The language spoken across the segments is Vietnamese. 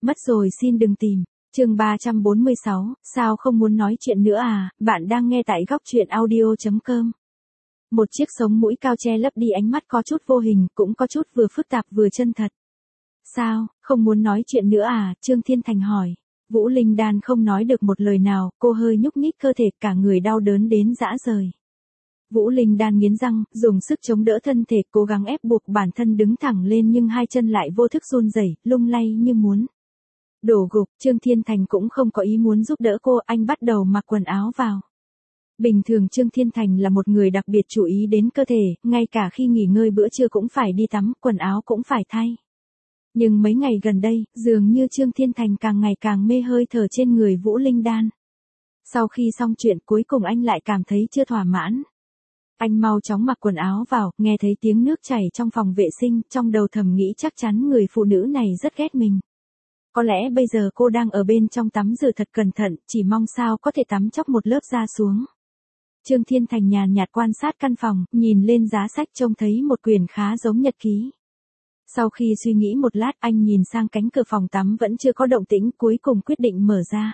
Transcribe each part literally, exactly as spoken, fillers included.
Mất rồi xin đừng tìm. Chương ba trăm bốn mươi sáu, sao không muốn nói chuyện nữa à? Bạn đang nghe tại góc truyện audio chấm com. Một chiếc sống mũi cao che lấp đi ánh mắt có chút vô hình, cũng có chút vừa phức tạp vừa chân thật. Sao, không muốn nói chuyện nữa à? Trương Thiên Thành hỏi. Vũ Linh Đan không nói được một lời nào, cô hơi nhúc nhích cơ thể, cả người đau đớn đến rã rời. Vũ Linh Đan nghiến răng, dùng sức chống đỡ thân thể, cố gắng ép buộc bản thân đứng thẳng lên, nhưng hai chân lại vô thức run rẩy, lung lay như muốn đổ gục. Trương Thiên Thành cũng không có ý muốn giúp đỡ cô, anh bắt đầu mặc quần áo vào. Bình thường Trương Thiên Thành là một người đặc biệt chú ý đến cơ thể, ngay cả khi nghỉ ngơi bữa trưa cũng phải đi tắm, quần áo cũng phải thay. Nhưng mấy ngày gần đây, dường như Trương Thiên Thành càng ngày càng mê hơi thở trên người Vũ Linh Đan. Sau khi xong chuyện, cuối cùng anh lại cảm thấy chưa thỏa mãn. Anh mau chóng mặc quần áo vào, nghe thấy tiếng nước chảy trong phòng vệ sinh, trong đầu thầm nghĩ chắc chắn người phụ nữ này rất ghét mình. Có lẽ bây giờ cô đang ở bên trong tắm rửa thật cẩn thận, chỉ mong sao có thể tắm chóc một lớp da xuống. Trương Thiên Thành nhàn nhạt quan sát căn phòng, nhìn lên giá sách trông thấy một quyển khá giống nhật ký. Sau khi suy nghĩ một lát, anh nhìn sang cánh cửa phòng tắm vẫn chưa có động tĩnh, cuối cùng quyết định mở ra.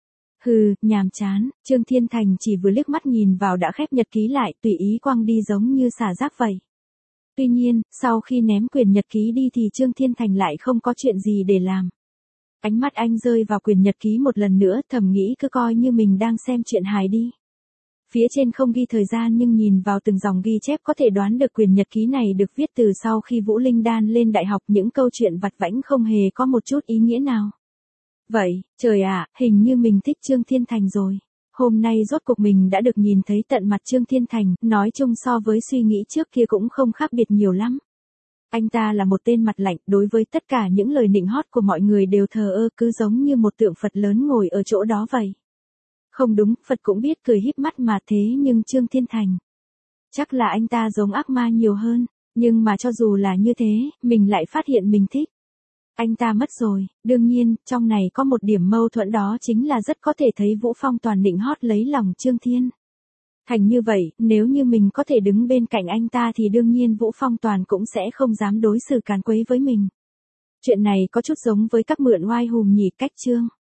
Hừ, nhàm chán. Trương Thiên Thành chỉ vừa liếc mắt nhìn vào đã khép nhật ký lại, tùy ý quăng đi giống như xả rác vậy. Tuy nhiên, sau khi ném quyển nhật ký đi thì Trương Thiên Thành lại không có chuyện gì để làm. Ánh mắt anh rơi vào quyển nhật ký một lần nữa, thầm nghĩ cứ coi như mình đang xem truyện hài đi. Phía trên không ghi thời gian nhưng nhìn vào từng dòng ghi chép có thể đoán được quyển nhật ký này được viết từ sau khi Vũ Linh Đan lên đại học, những câu chuyện vặt vãnh không hề có một chút ý nghĩa nào. Vậy, trời ạ, hình như mình thích Trương Thiên Thành rồi. Hôm nay rốt cuộc mình đã được nhìn thấy tận mặt Trương Thiên Thành, nói chung so với suy nghĩ trước kia cũng không khác biệt nhiều lắm. Anh ta là một tên mặt lạnh, đối với tất cả những lời nịnh hót của mọi người đều thờ ơ, cứ giống như một tượng Phật lớn ngồi ở chỗ đó vậy. Không đúng, Phật cũng biết cười híp mắt mà, thế nhưng Trương Thiên Thành, chắc là anh ta giống ác ma nhiều hơn, nhưng mà cho dù là như thế, mình lại phát hiện mình thích. Anh ta mất rồi, đương nhiên, trong này có một điểm mâu thuẫn, đó chính là rất có thể thấy Vũ Phong Toàn nịnh hót lấy lòng Trương Thiên Thành như vậy, nếu như mình có thể đứng bên cạnh anh ta thì đương nhiên Vũ Phong Toàn cũng sẽ không dám đối xử càn quấy với mình. Chuyện này có chút giống với các mượn oai hùm nhỉ, cách Trương